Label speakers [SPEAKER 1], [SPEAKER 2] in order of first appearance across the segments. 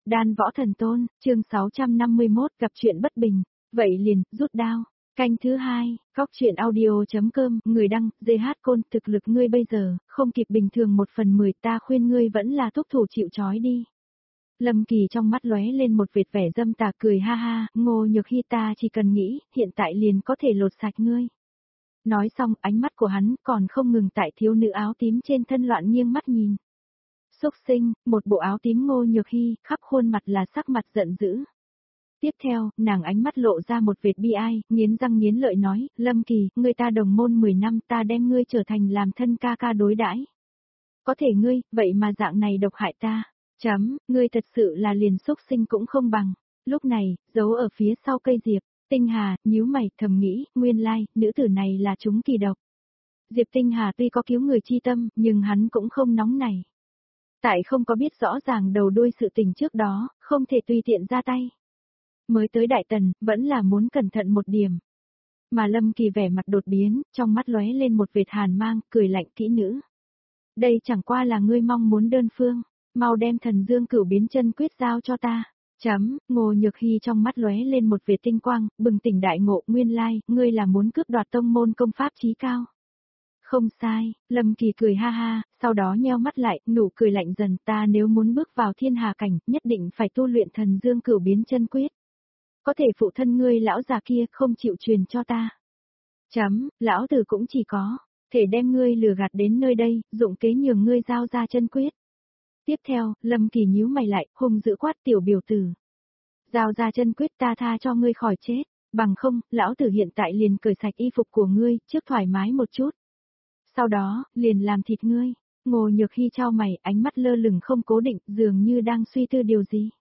[SPEAKER 1] Đan võ thần tôn, chương 651 gặp chuyện bất bình, vậy liền, rút đao. Canh thứ 2, góc truyện audio.com, người đăng, GH Côn, thực lực ngươi bây giờ, không kịp bình thường 1/10, ta khuyên ngươi vẫn là thúc thủ chịu trói đi. Lâm Kỳ trong mắt lóe lên một vệt vẻ dâm tà cười ha ha, Ngô Nhược Hy ta chỉ cần nghĩ, hiện tại liền có thể lột sạch ngươi. Nói xong, ánh mắt của hắn còn không ngừng tại thiếu nữ áo tím trên thân loạn nghiêng mắt nhìn. Xúc sinh, một bộ áo tím Ngô Nhược Hy, khắp khuôn mặt là sắc mặt giận dữ. Tiếp theo, nàng ánh mắt lộ ra một vệt bi ai, nghiến răng nghiến lợi nói, Lâm Kỳ, ngươi ta đồng môn 10 năm ta đem ngươi trở thành làm thân ca ca đối đãi. Có thể ngươi, vậy mà dạng này độc hại ta. Ngươi thật sự là liền xúc sinh cũng không bằng. Lúc này, giấu ở phía sau cây diệp, Tinh Hà, nhíu mày, thầm nghĩ, nguyên lai, nữ tử này là chúng kỳ độc. Diệp Tinh Hà tuy có cứu người chi tâm, nhưng hắn cũng không nóng này. Tại không có biết rõ ràng đầu đuôi sự tình trước đó, không thể tùy tiện ra tay. Mới tới Đại Tần, vẫn là muốn cẩn thận một điểm. Mà Lâm Kỳ vẻ mặt đột biến, trong mắt lóe lên một vệt hàn mang, cười lạnh kỹ nữ. Đây chẳng qua là ngươi mong muốn đơn phương, mau đem Thần Dương Cửu Biến Chân Quyết giao cho ta. Ngô Nhược Hy trong mắt lóe lên một vệt tinh quang, bừng tỉnh đại ngộ, nguyên lai, ngươi là muốn cướp đoạt tông môn công pháp chí cao. Không sai, Lâm Kỳ cười ha ha, sau đó nheo mắt lại, nụ cười lạnh dần, ta nếu muốn bước vào thiên hà cảnh, nhất định phải tu luyện Thần Dương Cửu Biến Chân Quyết. Có thể phụ thân ngươi lão già kia không chịu truyền cho ta. Lão tử cũng chỉ có thể đem ngươi lừa gạt đến nơi đây, dụng kế nhường ngươi giao ra chân quyết. Tiếp theo, Lâm Kỳ nhíu mày lại, hung dữ quát tiểu biểu tử. Giao ra chân quyết ta tha cho ngươi khỏi chết, bằng không, lão tử hiện tại liền cởi sạch y phục của ngươi, trước thoải mái một chút. Sau đó, liền làm thịt ngươi. Ngô Nhược Hy chau mày, ánh mắt lơ lửng không cố định, dường như đang suy tư điều gì.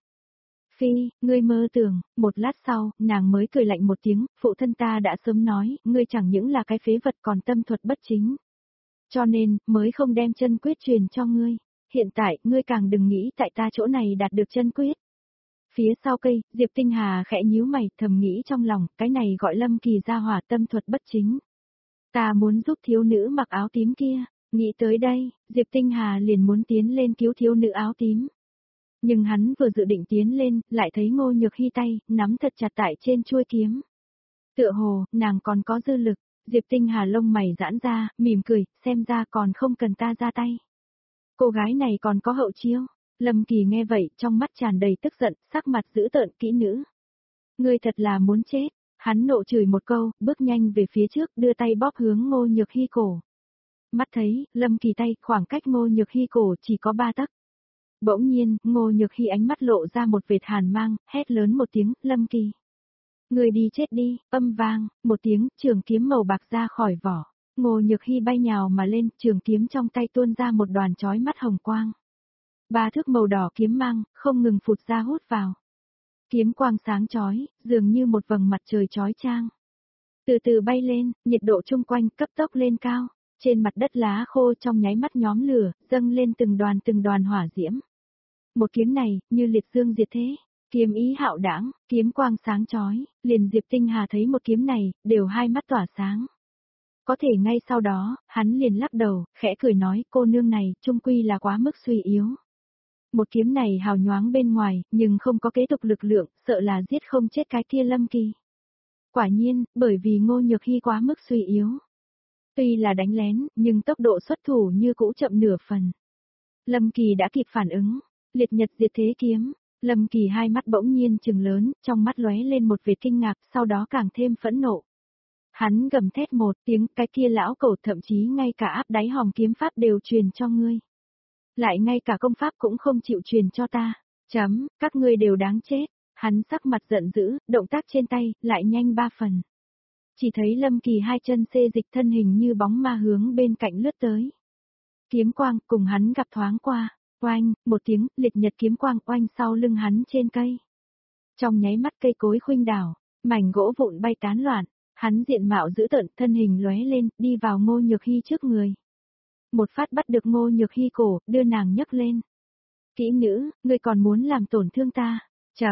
[SPEAKER 1] Phi, ngươi mơ tưởng, một lát sau, nàng mới cười lạnh một tiếng, phụ thân ta đã sớm nói, ngươi chẳng những là cái phế vật còn tâm thuật bất chính. Cho nên, mới không đem chân quyết truyền cho ngươi. Hiện tại, ngươi càng đừng nghĩ tại ta chỗ này đạt được chân quyết. Phía sau cây, Diệp Tinh Hà khẽ nhíu mày, thầm nghĩ trong lòng, cái này gọi Lâm Kỳ ra hỏa tâm thuật bất chính. Ta muốn giúp thiếu nữ mặc áo tím kia, nghĩ tới đây, Diệp Tinh Hà liền muốn tiến lên cứu thiếu nữ áo tím. Nhưng hắn vừa dự định tiến lên, lại thấy Ngô Nhược Hy tay, nắm thật chặt tại trên chuôi kiếm. Tựa hồ, nàng còn có dư lực, Diệp Tinh Hà lông mày giãn ra, mỉm cười, xem ra còn không cần ta ra tay. Cô gái này còn có hậu chiêu. Lâm Kỳ nghe vậy, trong mắt tràn đầy tức giận, sắc mặt dữ tợn kỹ nữ. Ngươi thật là muốn chết, hắn nộ chửi một câu, bước nhanh về phía trước, đưa tay bóp hướng Ngô Nhược Hy cổ. Mắt thấy, Lâm Kỳ tay, khoảng cách Ngô Nhược Hy cổ chỉ có 3 tấc. Bỗng nhiên, Ngô Nhược Hy ánh mắt lộ ra một vệt hàn mang, hét lớn một tiếng, Lâm Kỳ. Người đi chết đi, âm vang, một tiếng, trường kiếm màu bạc ra khỏi vỏ. Ngô Nhược Hy bay nhào mà lên, trường kiếm trong tay tuôn ra một đoàn chói mắt hồng quang. 3 thước màu đỏ kiếm mang, không ngừng phụt ra hút vào. Kiếm quang sáng chói, dường như một vầng mặt trời chói chang. Từ từ bay lên, nhiệt độ chung quanh cấp tốc lên cao. Trên mặt đất lá khô trong nháy mắt nhóm lửa, dâng lên từng đoàn hỏa diễm. Một kiếm này, như liệt dương diệt thế, kiếm ý hạo đãng, kiếm quang sáng chói, liền Diệp Tinh Hà thấy một kiếm này, đều hai mắt tỏa sáng. Có thể ngay sau đó, hắn liền lắc đầu, khẽ cười nói, cô nương này, trung quy là quá mức suy yếu. Một kiếm này hào nhoáng bên ngoài, nhưng không có kế tục lực lượng, sợ là giết không chết cái kia Lâm Kỳ. Quả nhiên, bởi vì Ngô Nhược Hy quá mức suy yếu. Tuy là đánh lén, nhưng tốc độ xuất thủ như cũ chậm nửa phần. Lâm Kỳ đã kịp phản ứng, liệt nhật diệt thế kiếm, Lâm Kỳ hai mắt bỗng nhiên trừng lớn, trong mắt lóe lên một vệt kinh ngạc, sau đó càng thêm phẫn nộ. Hắn gầm thét một tiếng, cái kia lão cẩu thậm chí ngay cả áp đáy hòm kiếm pháp đều truyền cho ngươi. Lại ngay cả công pháp cũng không chịu truyền cho ta. Các ngươi đều đáng chết. Hắn sắc mặt giận dữ, động tác trên tay, lại nhanh 3 phần. Chỉ thấy Lâm Kỳ hai chân xê dịch thân hình như bóng ma hướng bên cạnh lướt tới. Kiếm quang cùng hắn gặp thoáng qua, oanh, một tiếng, liệt nhật kiếm quang oanh sau lưng hắn trên cây. Trong nháy mắt cây cối khuynh đảo, mảnh gỗ vụn bay tán loạn, hắn diện mạo dữ tợn, thân hình lóe lên, đi vào Ngô Nhược Hy trước người. Một phát bắt được Ngô Nhược Hy cổ, đưa nàng nhấc lên. Kỹ nữ, ngươi còn muốn làm tổn thương ta?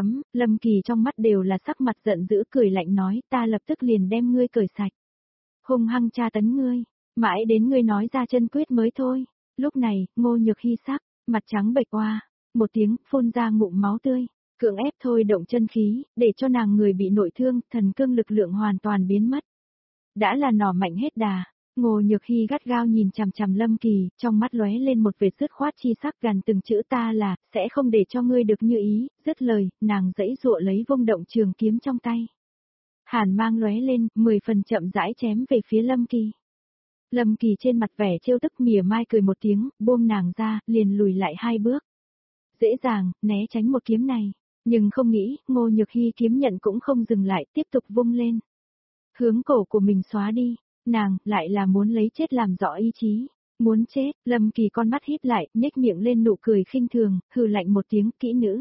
[SPEAKER 1] Lâm Kỳ trong mắt đều là sắc mặt giận dữ cười lạnh nói, ta lập tức liền đem ngươi cởi sạch. Hung hăng tra tấn ngươi, mãi đến ngươi nói ra chân quyết mới thôi. Lúc này, Ngô Nhược Hy sắc, mặt trắng bệch oa. một tiếng, phun ra ngụm máu tươi, cưỡng ép thôi động chân khí, để cho nàng người bị nội thương, thần cương lực lượng hoàn toàn biến mất. Đã là nỏ mạnh hết đà, Ngô Nhược Hy gắt gao nhìn chằm chằm Lâm Kỳ, trong mắt lóe lên một vệt dứt khoát chi sắc, gần từng chữ ta là, sẽ không để cho ngươi được như ý, dứt lời, nàng giãy giụa lấy vung động trường kiếm trong tay. Hàn mang lóe lên, 10 phần chậm rãi chém về phía Lâm Kỳ. Lâm Kỳ trên mặt vẻ trêu tức mỉa mai cười một tiếng, buông nàng ra, liền lùi lại 2 bước. Dễ dàng, né tránh một kiếm này, nhưng không nghĩ, Ngô Nhược Hy kiếm nhận cũng không dừng lại, tiếp tục vung lên. Hướng cổ của mình xóa đi, nàng, lại là muốn lấy chết làm rõ ý chí. Muốn chết, Lâm Kỳ con mắt híp lại, nhếch miệng lên nụ cười khinh thường, hừ lạnh một tiếng, kỹ nữ.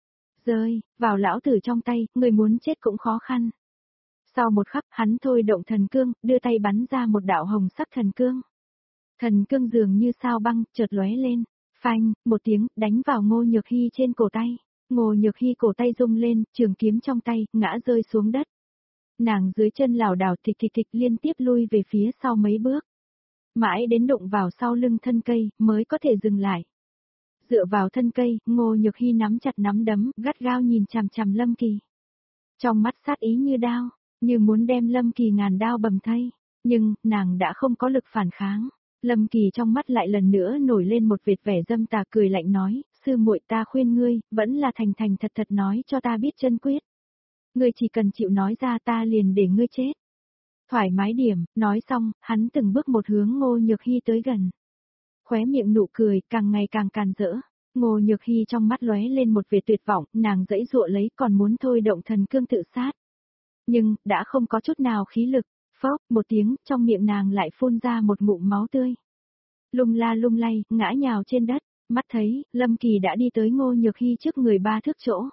[SPEAKER 1] Rơi, vào lão tử trong tay, người muốn chết cũng khó khăn. Sau một khắc, hắn thôi động thần cương, đưa tay bắn ra một đạo hồng sắc thần cương. Thần cương dường như sao băng, chợt lóe lên, phanh, một tiếng, đánh vào Ngô Nhược Hy trên cổ tay. Ngô Nhược Hy cổ tay rung lên, trường kiếm trong tay, ngã rơi xuống đất. Nàng dưới chân lảo đảo thịch thịch thịch liên tiếp lui về phía sau mấy bước. Mãi đến đụng vào sau lưng thân cây, mới có thể dừng lại. Dựa vào thân cây, Ngô Nhược Hy nắm chặt nắm đấm, gắt gao nhìn chằm chằm Lâm Kỳ. Trong mắt sát ý như đao, như muốn đem Lâm Kỳ ngàn đao bầm thây. Nhưng, nàng đã không có lực phản kháng. Lâm Kỳ trong mắt lại lần nữa nổi lên một vệt vẻ dâm tà, cười lạnh nói, sư muội, ta khuyên ngươi, vẫn là thành thành thật thật nói cho ta biết chân quyết. Ngươi chỉ cần chịu nói ra, ta liền để ngươi chết. Thoải mái điểm, nói xong, hắn từng bước một hướng Ngô Nhược Hy tới gần. Khóe miệng nụ cười, càng ngày càng càn rỡ. Ngô Nhược Hy trong mắt lóe lên một vệt tuyệt vọng, nàng giãy giụa lấy, còn muốn thôi động thần cương tự sát. Nhưng, đã không có chút nào khí lực, phốc, một tiếng, trong miệng nàng lại phun ra một ngụm máu tươi. Lung la lung lay, ngã nhào trên đất, mắt thấy, Lâm Kỳ đã đi tới Ngô Nhược Hy trước người 3 thước chỗ.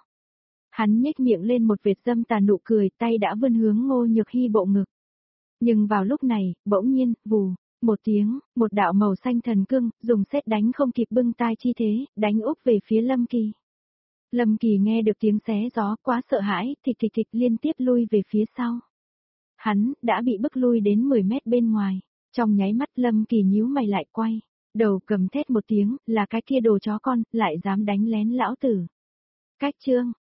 [SPEAKER 1] Hắn nhếch miệng lên một vệt dâm tà nụ cười, tay đã vươn hướng Ngô Nhược Hy bộ ngực. Nhưng vào lúc này, bỗng nhiên, vù, một tiếng, một đạo màu xanh thần cương, dùng sét đánh không kịp bưng tai chi thế, đánh úp về phía Lâm Kỳ. Lâm Kỳ nghe được tiếng xé gió, quá sợ hãi, thịch thịch thịch liên tiếp lui về phía sau. Hắn, đã bị bức lui đến 10 mét bên ngoài. Trong nháy mắt Lâm Kỳ nhíu mày lại quay, đầu cầm thét một tiếng, là cái kia đồ chó con, lại dám đánh lén lão tử. Cách chương